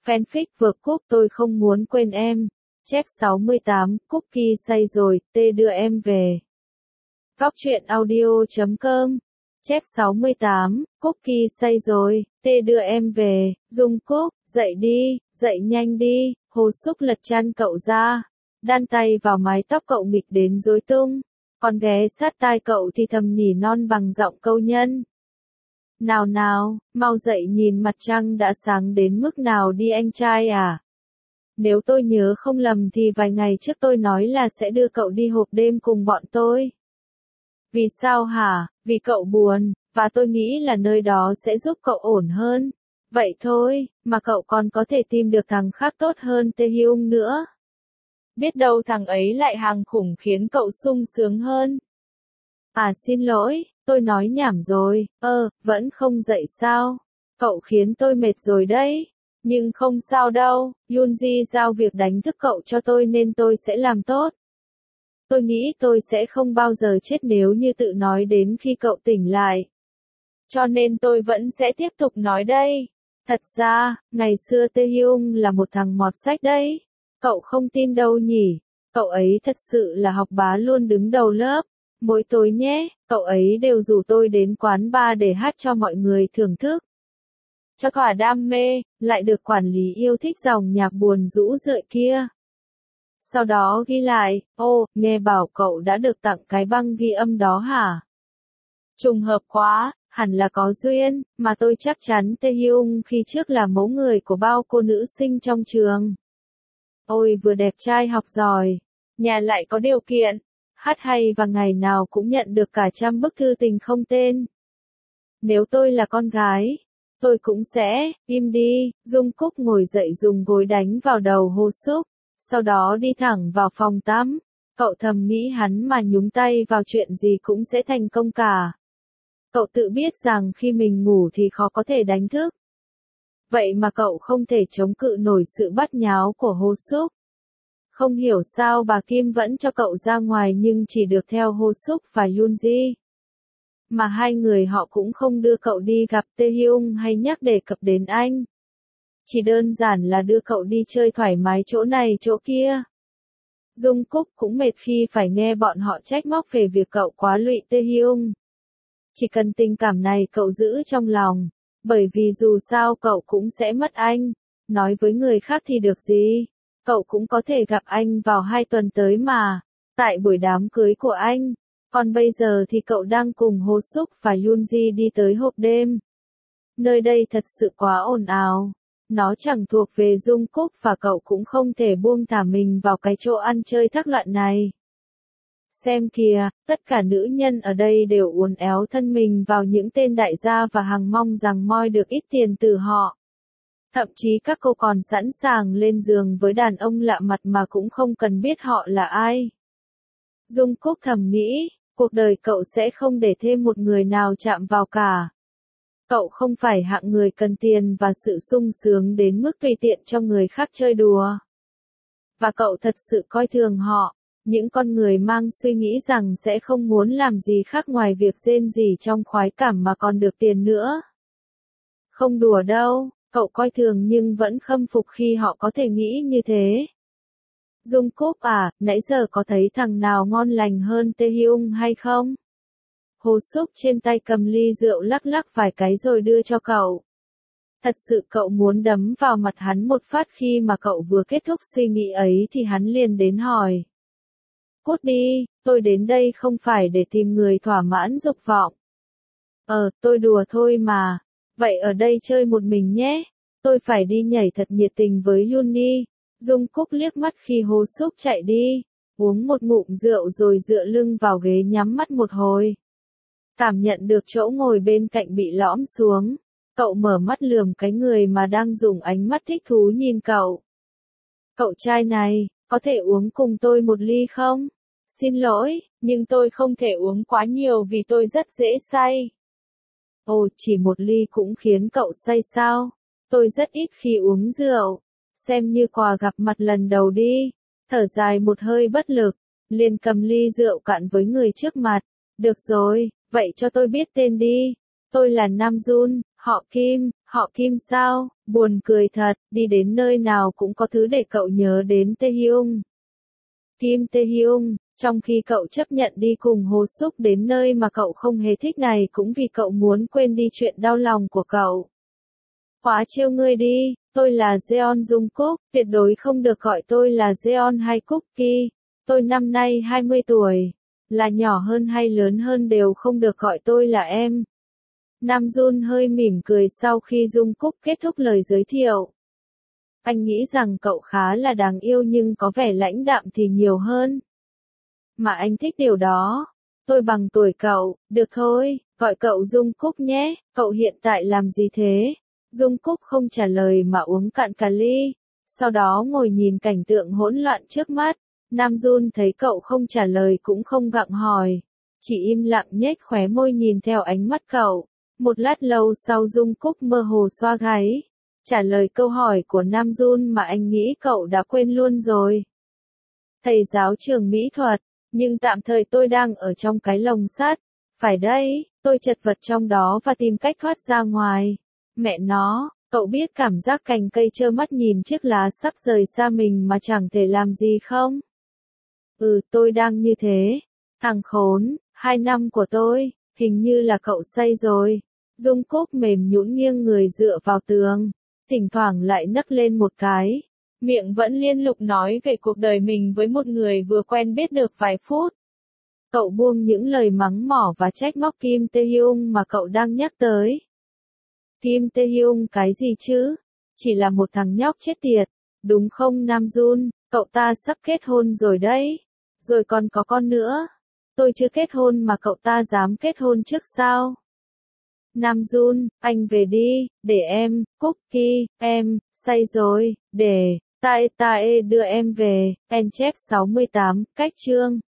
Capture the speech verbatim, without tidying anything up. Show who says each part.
Speaker 1: Fanfic vượt cúp tôi không muốn quên em. Check sáu mươi tám, Cookie say rồi, tê đưa em về. Góc truyện audio chấm com. Check sáu mươi tám, Cookie say rồi, tê đưa em về. Dung Cúc, dậy đi, dậy nhanh đi. Hồ Súc lật chăn cậu ra, đan tay vào mái tóc cậu nghịch đến rối tung. Còn ghé sát tai cậu thì thầm nhỉ non bằng giọng câu nhân. Nào nào, mau dậy nhìn mặt trăng đã sáng đến mức nào đi anh trai à. Nếu tôi nhớ không lầm thì vài ngày trước tôi nói là sẽ đưa cậu đi hộp đêm cùng bọn tôi. Vì sao hả? Vì cậu buồn, và tôi nghĩ là nơi đó sẽ giúp cậu ổn hơn. Vậy thôi, mà cậu còn có thể tìm được thằng khác tốt hơn Taehyung nữa. Biết đâu thằng ấy lại hàng khủng khiến cậu sung sướng hơn. À xin lỗi, tôi nói nhảm rồi, ơ, vẫn không dậy sao? Cậu khiến tôi mệt rồi đấy. Nhưng không sao đâu, Yoonji giao việc đánh thức cậu cho tôi nên tôi sẽ làm tốt. Tôi nghĩ tôi sẽ không bao giờ chết nếu như tự nói đến khi cậu tỉnh lại. Cho nên tôi vẫn sẽ tiếp tục nói đây. Thật ra, ngày xưa Taehyung là một thằng mọt sách đấy. Cậu không tin đâu nhỉ? Cậu ấy thật sự là học bá luôn đứng đầu lớp. Mỗi tối nhé, cậu ấy đều rủ tôi đến quán bar để hát cho mọi người thưởng thức. Cho thỏa đam mê, lại được quản lý yêu thích dòng nhạc buồn rũ rượi kia. Sau đó ghi lại, ô, nghe bảo cậu đã được tặng cái băng ghi âm đó hả? Trùng hợp quá, hẳn là có duyên, mà tôi chắc chắn Taehyung khi trước là mẫu người của bao cô nữ sinh trong trường. Ôi vừa đẹp trai học giỏi, nhà lại có điều kiện, hát hay và ngày nào cũng nhận được cả trăm bức thư tình không tên. Nếu tôi là con gái, tôi cũng sẽ, im đi, Dung Cúc ngồi dậy dùng gối đánh vào đầu Hồ Súc, sau đó đi thẳng vào phòng tắm. Cậu thầm nghĩ hắn mà nhúng tay vào chuyện gì cũng sẽ thành công cả. Cậu tự biết rằng khi mình ngủ thì khó có thể đánh thức. Vậy mà cậu không thể chống cự nổi sự bắt nháo của Hồ Súc. Không hiểu sao bà Kim vẫn cho cậu ra ngoài nhưng chỉ được theo Hồ Súc và Yoonji. Mà hai người họ cũng không đưa cậu đi gặp Taehyung hay nhắc đề cập đến anh. Chỉ đơn giản là đưa cậu đi chơi thoải mái chỗ này chỗ kia. Dung Cúc cũng mệt khi phải nghe bọn họ trách móc về việc cậu quá lụy Taehyung. Chỉ cần tình cảm này cậu giữ trong lòng, bởi vì dù sao cậu cũng sẽ mất anh. Nói với người khác thì được gì, cậu cũng có thể gặp anh vào hai tuần tới mà, tại buổi đám cưới của anh. Còn bây giờ thì cậu đang cùng Hồ Súc và Yoonji đi tới hộp đêm. Nơi đây thật sự quá ồn ào. Nó chẳng thuộc về Dung Cúc và cậu cũng không thể buông thả mình vào cái chỗ ăn chơi thác loạn này. Xem kìa, tất cả nữ nhân ở đây đều uốn éo thân mình vào những tên đại gia và hằng mong rằng moi được ít tiền từ họ. Thậm chí các cô còn sẵn sàng lên giường với đàn ông lạ mặt mà cũng không cần biết họ là ai. Dung Cúc thầm nghĩ, cuộc đời cậu sẽ không để thêm một người nào chạm vào cả. Cậu không phải hạng người cần tiền và sự sung sướng đến mức tùy tiện cho người khác chơi đùa. Và cậu thật sự coi thường họ, những con người mang suy nghĩ rằng sẽ không muốn làm gì khác ngoài việc rên rỉ trong khoái cảm mà còn được tiền nữa. Không đùa đâu, cậu coi thường nhưng vẫn khâm phục khi họ có thể nghĩ như thế. Dung Cúc à, nãy giờ có thấy thằng nào ngon lành hơn Taehyung hay không? Hồ Súc trên tay cầm ly rượu lắc lắc vài cái rồi đưa cho cậu. Thật sự cậu muốn đấm vào mặt hắn một phát khi mà cậu vừa kết thúc suy nghĩ ấy thì hắn liền đến hỏi. Cút đi, tôi đến đây không phải để tìm người thỏa mãn dục vọng. Ờ, tôi đùa thôi mà. Vậy ở đây chơi một mình nhé. Tôi phải đi nhảy thật nhiệt tình với Yuni. Dung Cúc liếc mắt khi Hồ Súc chạy đi. Uống một ngụm rượu rồi dựa lưng vào ghế nhắm mắt một hồi. Cảm nhận được chỗ ngồi bên cạnh bị lõm xuống. Cậu mở mắt lườm cái người mà đang dùng ánh mắt thích thú nhìn cậu. Cậu trai này, có thể uống cùng tôi một ly không? Xin lỗi, nhưng tôi không thể uống quá nhiều vì tôi rất dễ say. Ồ, chỉ một ly cũng khiến cậu say sao? Tôi rất ít khi uống rượu. Xem như quà gặp mặt lần đầu đi. Thở dài một hơi bất lực, liền cầm ly rượu cạn với người trước mặt. Được rồi, vậy cho tôi biết tên đi. Tôi là Nam Jun, Họ Kim, họ Kim sao, buồn cười thật, đi đến nơi nào cũng có thứ để cậu nhớ đến Taehyung. Kim Taehyung, trong khi cậu chấp nhận đi cùng Hồ Suk đến nơi mà cậu không hề thích này cũng vì cậu muốn quên đi chuyện đau lòng của cậu. Quá trêu ngươi đi, tôi là Jeon Jungkook, tuyệt đối không được gọi tôi là Jeon hay Cookie. Tôi năm nay hai mươi tuổi, là nhỏ hơn hay lớn hơn đều không được gọi tôi là em. Nam Jun hơi mỉm cười sau khi Jungkook kết thúc lời giới thiệu. Anh nghĩ rằng cậu khá là đáng yêu nhưng có vẻ lãnh đạm thì nhiều hơn. Mà anh thích điều đó. Tôi bằng tuổi cậu, được thôi, gọi cậu Jungkook nhé, cậu hiện tại làm gì thế? Jungkook không trả lời mà uống cạn cả ly, sau đó ngồi nhìn cảnh tượng hỗn loạn trước mắt. Nam Jun thấy cậu không trả lời cũng không gặng hỏi, chỉ im lặng nhếch khóe môi nhìn theo ánh mắt cậu. Một lát lâu sau Jungkook mơ hồ xoa gáy, trả lời câu hỏi của Nam Jun mà anh nghĩ cậu đã quên luôn rồi. Thầy giáo trường mỹ thuật, nhưng tạm thời tôi đang ở trong cái lồng sắt. Phải đấy, tôi chật vật trong đó và tìm cách thoát ra ngoài. Mẹ nó, cậu biết cảm giác cành cây trơ mắt nhìn chiếc lá sắp rời xa mình mà chẳng thể làm gì không? Ừ, tôi đang như thế. Thằng khốn, hai năm của tôi, hình như là cậu say rồi. Jungkook mềm nhũn nghiêng người dựa vào tường, thỉnh thoảng lại nấc lên một cái. Miệng vẫn liên tục nói về cuộc đời mình với một người vừa quen biết được vài phút. Cậu buông những lời mắng mỏ và trách móc Kim Taehyung mà cậu đang nhắc tới. Kim Taehyung cái gì chứ? Chỉ là một thằng nhóc chết tiệt, đúng không Nam Jun? Cậu ta sắp kết hôn rồi đấy. Rồi còn có con nữa. Tôi chưa kết hôn mà cậu ta dám kết hôn trước sao? Nam Jun, anh về đi, để em, Cookie, em, say rồi, để, Tae Tae đưa em về, en chép sáu mươi tám, cách chương.